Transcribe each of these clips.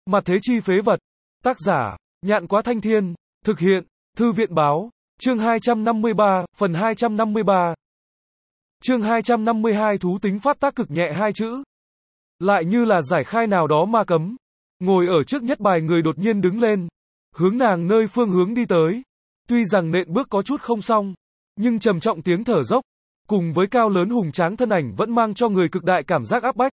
Mặt thế chi phế vật. Tác giả, Nhạn Quá Thanh Thiên. Thực hiện, Thư viện báo. Chương 253, phần 253. Chương 252 thú tính phát tác cực nhẹ hai chữ. Lại như là giải khai nào đó ma cấm. Ngồi ở trước nhất bài người đột nhiên đứng lên. Hướng nàng nơi phương hướng đi tới. Tuy rằng nện bước có chút không xong. Nhưng trầm trọng tiếng thở dốc. Cùng với cao lớn hùng tráng thân ảnh vẫn mang cho người cực đại cảm giác áp bách.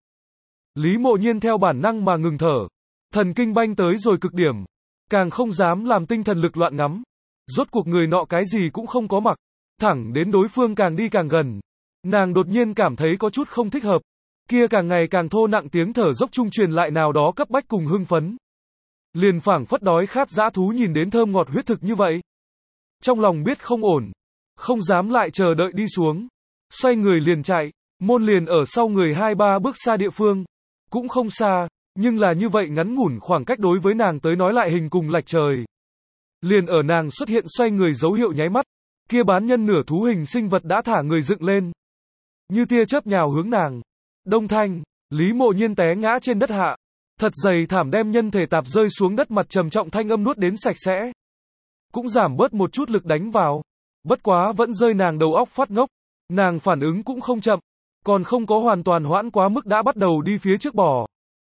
Lý Mộ Nhiên theo bản năng mà ngừng thở. Thần kinh banh tới rồi cực điểm. Càng không dám làm tinh thần lực loạn ngắm. Rốt cuộc người nọ cái gì cũng không có mặc. Thẳng đến đối phương càng đi càng gần. Nàng đột nhiên cảm thấy có chút không thích hợp. Kia càng ngày càng thô nặng tiếng thở dốc trung truyền lại nào đó cấp bách cùng hưng phấn. Liền phảng phất đói khát dã thú nhìn đến thơm ngọt huyết thực như vậy. Trong lòng biết không ổn. Không dám lại chờ đợi đi xuống. Xoay người liền chạy. Môn liền ở sau người 2-3 bước xa địa phương. Cũng không xa. Nhưng là như vậy ngắn ngủn khoảng cách đối với nàng tới nói lại hình cùng lệch trời. Liền ở nàng xuất hiện xoay người dấu hiệu nháy mắt. Kia bán nhân nửa thú hình sinh vật đã thả người dựng lên. Như tia chớp nhào hướng nàng. Đông thanh, Lý Mộ Nhiên té ngã trên đất hạ. Thật dày thảm đem nhân thể tạp rơi xuống đất mặt trầm trọng thanh âm nuốt đến sạch sẽ. Cũng giảm bớt một chút lực đánh vào. Bất quá vẫn rơi nàng đầu óc phát ngốc. Nàng phản ứng cũng không chậm. Còn không có hoàn toàn hoãn quá mức đã bắt đầu đi phía trước bò.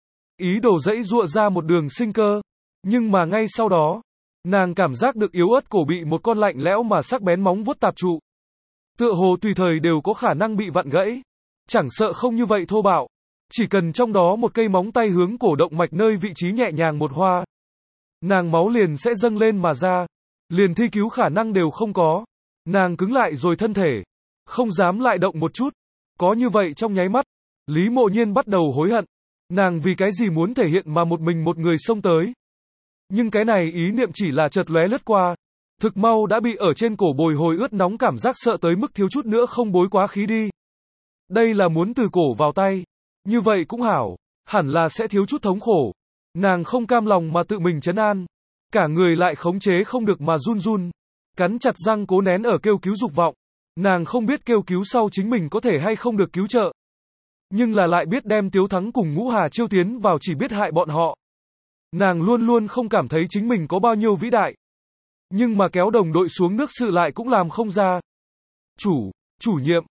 Ý đồ dãy dụa ra một đường sinh cơ. Nhưng mà ngay sau đó, nàng cảm giác được yếu ớt cổ bị một con lạnh lẽo mà sắc bén móng vuốt tạp trụ. Tựa hồ tùy thời đều có khả năng bị vặn gãy. Chẳng sợ không như vậy thô bạo. Chỉ cần trong đó một cây móng tay hướng cổ động mạch nơi vị trí nhẹ nhàng một hoa. Nàng máu liền sẽ dâng lên mà ra. Liền thi cứu khả năng đều không có. Nàng cứng lại rồi thân thể. Không dám lại động một chút. Có như vậy trong nháy mắt. Lý Mộ Nhiên bắt đầu hối hận. Nàng vì cái gì muốn thể hiện mà một mình một người xông tới. Nhưng cái này ý niệm chỉ là chợt lóe lướt qua. Thực mau đã bị ở trên cổ bồi hồi ướt nóng cảm giác sợ tới mức thiếu chút nữa không bối quá khí đi. Đây là muốn từ cổ vào tay. Như vậy cũng hảo. Hẳn là sẽ thiếu chút thống khổ. Nàng không cam lòng mà tự mình trấn an. Cả người lại khống chế không được mà run run. Cắn chặt răng cố nén ở kêu cứu dục vọng. Nàng không biết kêu cứu sau chính mình có thể hay không được cứu trợ. Nhưng là lại biết đem Tiếu Thắng cùng Ngũ Hà Chiêu tiến vào chỉ biết hại bọn họ. Nàng luôn luôn không cảm thấy chính mình có bao nhiêu vĩ đại. Nhưng mà kéo đồng đội xuống nước sự lại cũng làm không ra. Chủ nhiệm,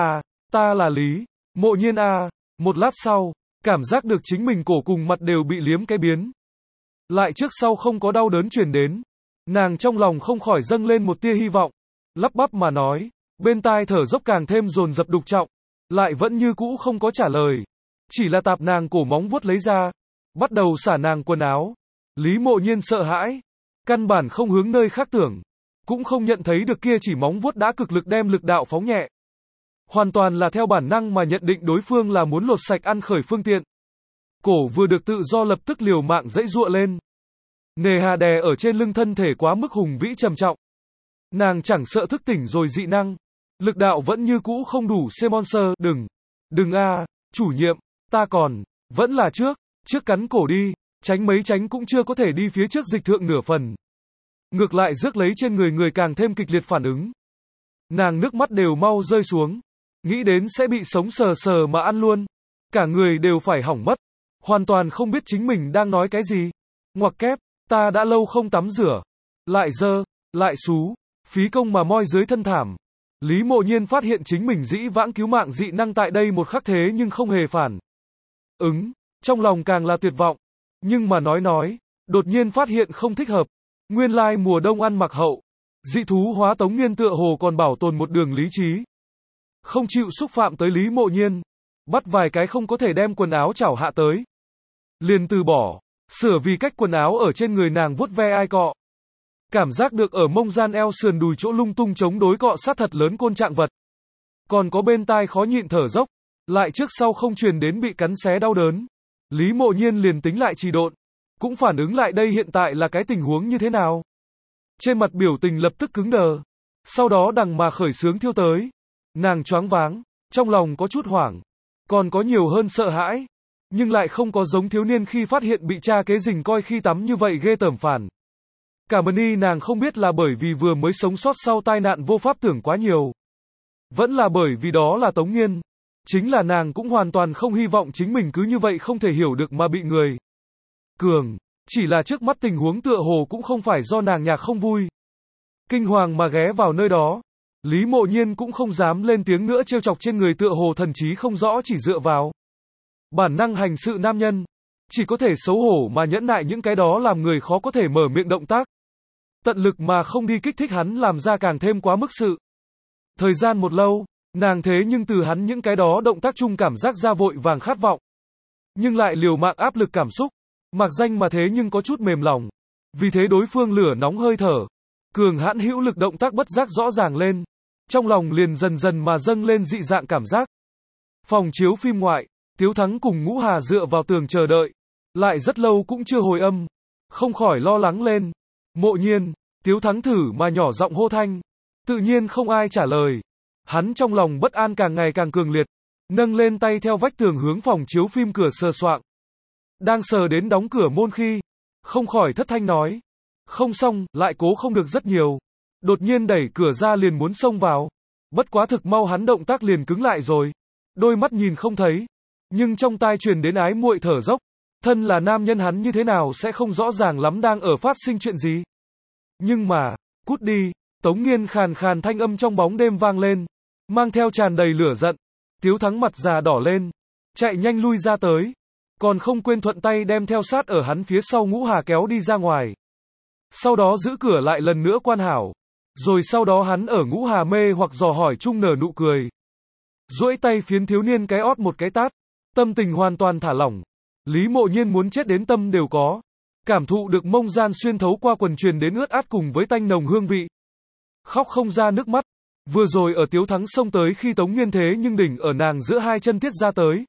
ta là Lý Mộ Nhiên a. Một lát sau, cảm giác được chính mình cổ cùng mặt đều bị liếm cái biến. Lại trước sau không có đau đớn truyền đến. Nàng trong lòng không khỏi dâng lên một tia hy vọng. Lắp bắp mà nói, bên tai thở dốc càng thêm dồn dập đục trọng. Lại vẫn như cũ không có trả lời. Chỉ là tạp nàng cổ móng vuốt lấy ra. Bắt đầu xả nàng quần áo. Lý Mộ Nhiên sợ hãi. Căn bản không hướng nơi khác tưởng. Cũng không nhận thấy được kia chỉ móng vuốt đã cực lực đem lực đạo phóng nhẹ. Hoàn toàn là theo bản năng mà nhận định đối phương là muốn lột sạch ăn khởi phương tiện. Cổ vừa được tự do lập tức liều mạng dãy giụa lên. Nề hà đè ở trên lưng thân thể quá mức hùng vĩ trầm trọng. Nàng chẳng sợ thức tỉnh rồi dị năng. Lực đạo vẫn như cũ không đủ C-Monster, đừng a, chủ nhiệm, ta còn, vẫn là trước cắn cổ đi, tránh mấy tránh cũng chưa có thể đi phía trước dịch thượng nửa phần. Ngược lại rước lấy trên người càng thêm kịch liệt phản ứng. Nàng nước mắt đều mau rơi xuống, nghĩ đến sẽ bị sống sờ sờ mà ăn luôn. Cả người đều phải hỏng mất, hoàn toàn không biết chính mình đang nói cái gì. Ngoặc kép, ta đã lâu không tắm rửa, lại dơ, lại xú, phí công mà moi dưới thân thảm. Lý Mộ Nhiên phát hiện chính mình dĩ vãng cứu mạng dị năng tại đây một khắc thế nhưng không hề phản trong lòng càng là tuyệt vọng. Nhưng mà nói, đột nhiên phát hiện không thích hợp. Nguyên lai mùa đông ăn mặc hậu. Dị thú hóa Tống Nghiên tựa hồ còn bảo tồn một đường lý trí. Không chịu xúc phạm tới Lý Mộ Nhiên. Bắt vài cái không có thể đem quần áo chảo hạ tới. Liền từ bỏ, sửa vì cách quần áo ở trên người nàng vuốt ve ai cọ. Cảm giác được ở mông gian eo sườn đùi chỗ lung tung chống đối cọ sát thật lớn côn trạng vật. Còn có bên tai khó nhịn thở dốc. Lại trước sau không truyền đến bị cắn xé đau đớn. Lý Mộ Nhiên liền tính lại trì độn. Cũng phản ứng lại đây hiện tại là cái tình huống như thế nào. Trên mặt biểu tình lập tức cứng đờ. Sau đó đằng mà khởi sướng thiêu tới. Nàng choáng váng. Trong lòng có chút hoảng. Còn có nhiều hơn sợ hãi. Nhưng lại không có giống thiếu niên khi phát hiện bị cha kế rình coi khi tắm như vậy ghê tởm phản. Cả mani nàng không biết là bởi vì vừa mới sống sót sau tai nạn vô pháp tưởng quá nhiều. Vẫn là bởi vì đó là Tống Nghiên. Chính là nàng cũng hoàn toàn không hy vọng chính mình cứ như vậy không thể hiểu được mà bị người cường. Chỉ là trước mắt tình huống tựa hồ cũng không phải do nàng nhạc không vui. Kinh hoàng mà ghé vào nơi đó. Lý Mộ Nhiên cũng không dám lên tiếng nữa trêu chọc trên người tựa hồ thần trí không rõ chỉ dựa vào bản năng hành sự nam nhân. Chỉ có thể xấu hổ mà nhẫn nại những cái đó làm người khó có thể mở miệng động tác. Tận lực mà không đi kích thích hắn làm ra càng thêm quá mức sự. Thời gian một lâu, nàng thế nhưng từ hắn những cái đó động tác chung cảm giác ra vội vàng khát vọng. Nhưng lại liều mạng áp lực cảm xúc. Mặc danh mà thế nhưng có chút mềm lòng. Vì thế đối phương lửa nóng hơi thở. Cường hãn hữu lực động tác bất giác rõ ràng lên. Trong lòng liền dần dần mà dâng lên dị dạng cảm giác. Phòng chiếu phim ngoại, Tiếu Thắng cùng Ngũ Hà dựa vào tường chờ đợi. Lại rất lâu cũng chưa hồi âm. Không khỏi lo lắng lên. Mộ Nhiên, Tiếu Thắng thử mà nhỏ giọng hô thanh. Tự nhiên không ai trả lời. Hắn trong lòng bất an càng ngày càng cường liệt. Nâng lên tay theo vách tường hướng phòng chiếu phim cửa sờ soạng. Đang sờ đến đóng cửa môn khi. Không khỏi thất thanh nói. Không xong, lại cố không được rất nhiều. Đột nhiên đẩy cửa ra liền muốn xông vào. Bất quá thực mau hắn động tác liền cứng lại rồi. Đôi mắt nhìn không thấy. Nhưng trong tai truyền đến ái muội thở dốc. Thân là nam nhân hắn như thế nào sẽ không rõ ràng lắm đang ở phát sinh chuyện gì. Nhưng mà, cút đi, Tống Nghiên khàn khàn thanh âm trong bóng đêm vang lên. Mang theo tràn đầy lửa giận. Tiếu Thắng mặt già đỏ lên. Chạy nhanh lui ra tới. Còn không quên thuận tay đem theo sát ở hắn phía sau Ngũ Hà kéo đi ra ngoài. Sau đó giữ cửa lại lần nữa quan hảo. Rồi sau đó hắn ở Ngũ Hà mê hoặc dò hỏi chung nở nụ cười. Duỗi tay phiến thiếu niên cái ót một cái tát. Tâm tình hoàn toàn thả lỏng. Lý Mộ Nhiên muốn chết đến tâm đều có. Cảm thụ được mông gian xuyên thấu qua quần truyền đến ướt át cùng với tanh nồng hương vị. Khóc không ra nước mắt. Vừa rồi ở Tiếu Thắng xông tới khi Tống Nghiên thế nhưng đỉnh ở nàng giữa hai chân tiết ra tới.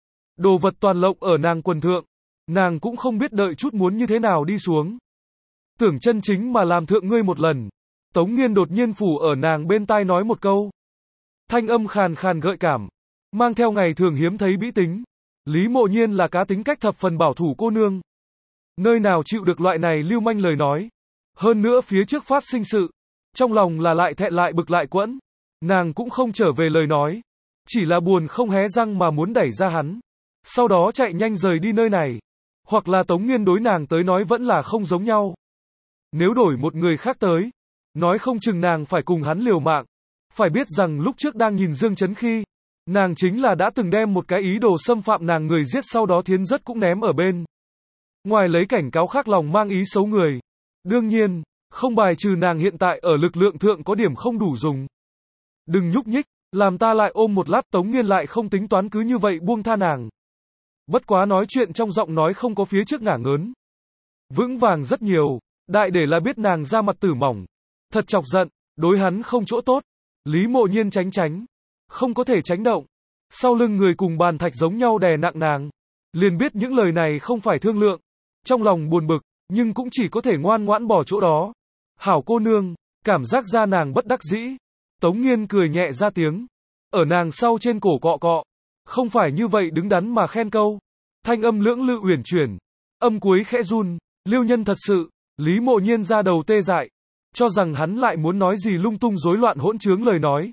Đồ vật toàn lộng ở nàng quần thượng. Nàng cũng không biết đợi chút muốn như thế nào đi xuống. Tưởng chân chính mà làm thượng ngươi một lần. Tống Nghiên đột nhiên phủ ở nàng bên tai nói một câu. Thanh âm khàn khàn gợi cảm. Mang theo ngày thường hiếm thấy bĩ tính. Lý Mộ Nhiên là cá tính cách thập phần bảo thủ cô nương. Nơi nào chịu được loại này lưu manh lời nói. Hơn nữa phía trước phát sinh sự. Trong lòng là lại thẹn lại bực lại quẫn. Nàng cũng không trở về lời nói. Chỉ là buồn không hé răng mà muốn đẩy ra hắn. Sau đó chạy nhanh rời đi nơi này. Hoặc là Tống Nghiên đối nàng tới nói vẫn là không giống nhau. Nếu đổi một người khác tới. Nói không chừng nàng phải cùng hắn liều mạng. Phải biết rằng lúc trước đang nhìn Dương Chấn khi. Nàng chính là đã từng đem một cái ý đồ xâm phạm nàng người giết sau đó thiến rất cũng ném ở bên. Ngoài lấy cảnh cáo khác lòng mang ý xấu người. Đương nhiên, không bài trừ nàng hiện tại ở lực lượng thượng có điểm không đủ dùng. Đừng nhúc nhích, làm ta lại ôm một lát. Tống Nghiên lại không tính toán cứ như vậy buông tha nàng. Bất quá nói chuyện trong giọng nói không có phía trước ngả ngớn. Vững vàng rất nhiều, đại để là biết nàng da mặt tử mỏng. Thật chọc giận, đối hắn không chỗ tốt. Lý Mộ Nhiên tránh tránh. Không có thể tránh động. Sau lưng người cùng bàn thạch giống nhau đè nặng nàng. Liền biết những lời này không phải thương lượng. Trong lòng buồn bực, nhưng cũng chỉ có thể ngoan ngoãn bỏ chỗ đó. Hảo cô nương, cảm giác ra nàng bất đắc dĩ. Tống Nghiên cười nhẹ ra tiếng. Ở nàng sau trên cổ cọ cọ. Không phải như vậy đứng đắn mà khen câu. Thanh âm lưỡng lự uyển chuyển. Âm cuối khẽ run. Liêu nhân thật sự. Lý Mộ Nhiên ra đầu tê dại. Cho rằng hắn lại muốn nói gì lung tung rối loạn hỗn trướng lời nói.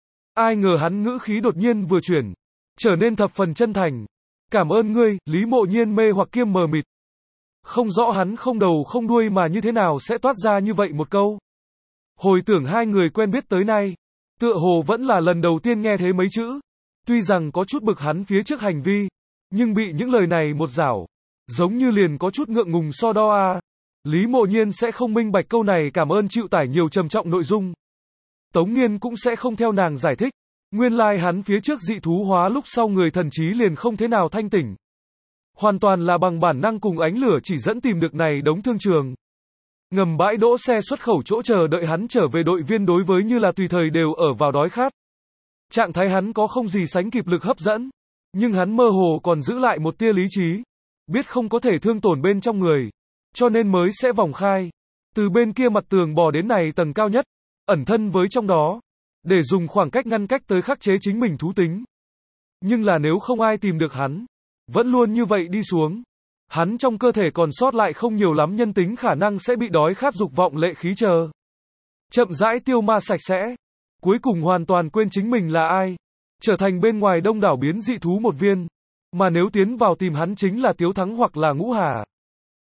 Ai ngờ hắn ngữ khí đột nhiên vừa chuyển. Trở nên thập phần chân thành. Cảm ơn ngươi. Lý Mộ Nhiên mê hoặc kiêm mờ mịt. Không rõ hắn không đầu không đuôi mà như thế nào sẽ toát ra như vậy một câu. Hồi tưởng hai người quen biết tới nay. Tựa hồ vẫn là lần đầu tiên nghe thấy mấy chữ. Tuy rằng có chút bực hắn phía trước hành vi. Nhưng bị những lời này một rảo. Giống như liền có chút ngượng ngùng so đo a. Lý Mộ Nhiên sẽ không minh bạch câu này cảm ơn chịu tải nhiều trầm trọng nội dung. Tống Nghiên cũng sẽ không theo nàng giải thích. Nguyên lai hắn phía trước dị thú hóa lúc sau người thần trí liền không thế nào thanh tỉnh. Hoàn toàn là bằng bản năng cùng ánh lửa chỉ dẫn tìm được này đống thương trường. Ngầm bãi đỗ xe xuất khẩu chỗ chờ đợi hắn trở về đội viên đối với như là tùy thời đều ở vào đói khát. Trạng thái hắn có không gì sánh kịp lực hấp dẫn. Nhưng hắn mơ hồ còn giữ lại một tia lý trí. Biết không có thể thương tổn bên trong người. Cho nên mới sẽ vòng khai. Từ bên kia mặt tường bò đến này tầng cao nhất. Ẩn thân với trong đó. Để dùng khoảng cách ngăn cách tới khắc chế chính mình thú tính. Nhưng là nếu không ai tìm được hắn. Vẫn luôn như vậy đi xuống. Hắn trong cơ thể còn sót lại không nhiều lắm nhân tính khả năng sẽ bị đói khát dục vọng lệ khí chờ. Chậm rãi tiêu ma sạch sẽ. Cuối cùng hoàn toàn quên chính mình là ai. Trở thành bên ngoài đông đảo biến dị thú một viên. Mà nếu tiến vào tìm hắn chính là Tiếu Thắng hoặc là Ngũ Hà.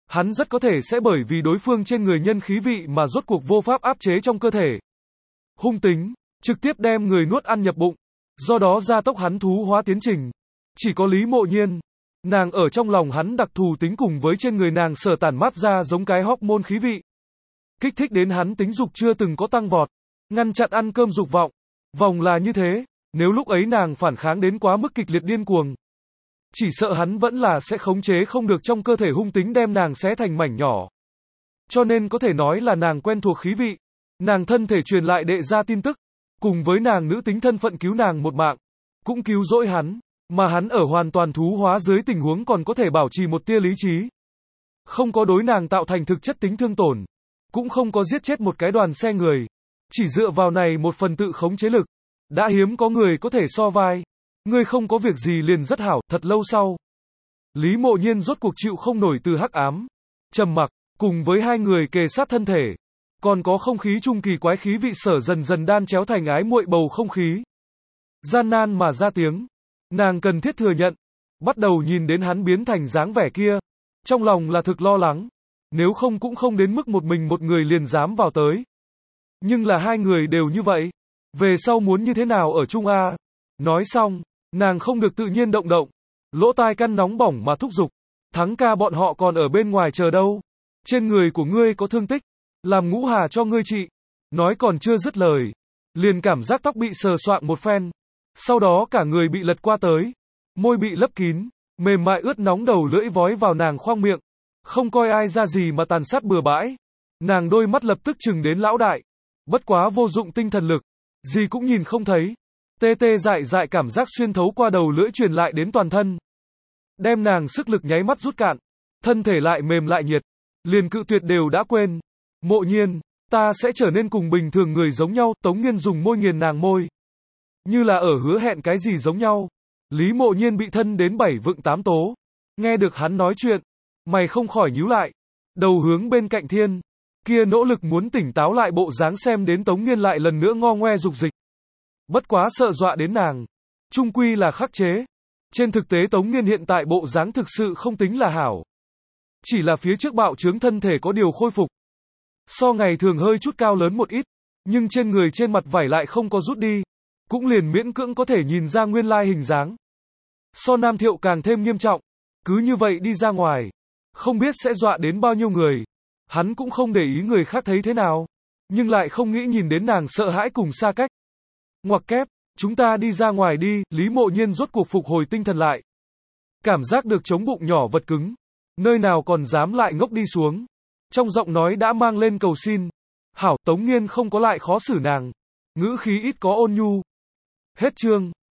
Hắn rất có thể sẽ bởi vì đối phương trên người nhân khí vị mà rốt cuộc vô pháp áp chế trong cơ thể. Hung tính, trực tiếp đem người nuốt ăn nhập bụng, do đó gia tốc hắn thú hóa tiến trình. Chỉ có Lý Mộ Nhiên, nàng ở trong lòng hắn đặc thù tính cùng với trên người nàng sở tản mát ra giống cái hormone khí vị. Kích thích đến hắn tính dục chưa từng có tăng vọt, ngăn chặn ăn cơm dục vọng. Vòng là như thế, nếu lúc ấy nàng phản kháng đến quá mức kịch liệt điên cuồng, chỉ sợ hắn vẫn là sẽ khống chế không được trong cơ thể hung tính đem nàng xé thành mảnh nhỏ. Cho nên có thể nói là nàng quen thuộc khí vị, nàng thân thể truyền lại đệ ra tin tức, cùng với nàng nữ tính thân phận cứu nàng một mạng, cũng cứu rỗi hắn, mà hắn ở hoàn toàn thú hóa dưới tình huống còn có thể bảo trì một tia lý trí. Không có đối nàng tạo thành thực chất tính thương tổn, cũng không có giết chết một cái đoàn xe người, chỉ dựa vào này một phần tự khống chế lực, đã hiếm có người có thể so vai. Ngươi không có việc gì liền rất hảo. Thật lâu sau, Lý Mộ Nhiên rốt cuộc chịu không nổi từ hắc ám, trầm mặc, cùng với hai người kề sát thân thể, còn có không khí trung kỳ quái khí vị sở dần dần đan chéo thành ái muội bầu không khí. Gian nan mà ra tiếng, nàng cần thiết thừa nhận, bắt đầu nhìn đến hắn biến thành dáng vẻ kia, trong lòng là thực lo lắng, nếu không cũng không đến mức một mình một người liền dám vào tới. Nhưng là hai người đều như vậy, về sau muốn như thế nào ở chung a? Nói xong, nàng không được tự nhiên động động, lỗ tai căn nóng bỏng mà thúc giục, Thắng ca bọn họ còn ở bên ngoài chờ đâu, trên người của ngươi có thương tích, làm Ngũ Hà cho ngươi trị. Nói còn chưa dứt lời, liền cảm giác tóc bị sờ soạng một phen, sau đó cả người bị lật qua tới, môi bị lấp kín, mềm mại ướt nóng đầu lưỡi vói vào nàng khoang miệng, không coi ai ra gì mà tàn sát bừa bãi. Nàng đôi mắt lập tức chừng đến lão đại, bất quá vô dụng tinh thần lực, gì cũng nhìn không thấy. Tê tê dại dại cảm giác xuyên thấu qua đầu lưỡi truyền lại đến toàn thân, đem nàng sức lực nháy mắt rút cạn, thân thể lại mềm lại nhiệt, liền cự tuyệt đều đã quên. Mộ Nhiên, ta sẽ trở nên cùng bình thường người giống nhau. Tống Nghiên dùng môi nghiền nàng môi, như là ở hứa hẹn cái gì giống nhau. Lý Mộ Nhiên bị thân đến 7 vựng 8 tố, nghe được hắn nói chuyện, mày không khỏi nhíu lại, đầu hướng bên cạnh thiên, kia nỗ lực muốn tỉnh táo lại bộ dáng xem đến Tống Nghiên lại lần nữa ngo ngoe dục dịch. Bất quá sợ dọa đến nàng, chung quy là khắc chế. Trên thực tế Tống Nghiên hiện tại bộ dáng thực sự không tính là hảo, chỉ là phía trước bạo trướng thân thể có điều khôi phục, so ngày thường hơi chút cao lớn một ít, nhưng trên người trên mặt vảy lại không có rút đi, cũng liền miễn cưỡng có thể nhìn ra nguyên lai hình dáng. So Nam Thiệu càng thêm nghiêm trọng, cứ như vậy đi ra ngoài, không biết sẽ dọa đến bao nhiêu người. Hắn cũng không để ý người khác thấy thế nào, nhưng lại không nghĩ nhìn đến nàng sợ hãi cùng xa cách. Ngoặc kép, chúng ta đi ra ngoài đi. Lý Mộ Nhiên rốt cuộc phục hồi tinh thần lại, cảm giác được chống bụng nhỏ vật cứng, nơi nào còn dám lại ngốc đi xuống. Trong giọng nói đã mang lên cầu xin. Hảo, Tống Nghiên không có lại khó xử nàng, ngữ khí ít có ôn nhu. Hết chương.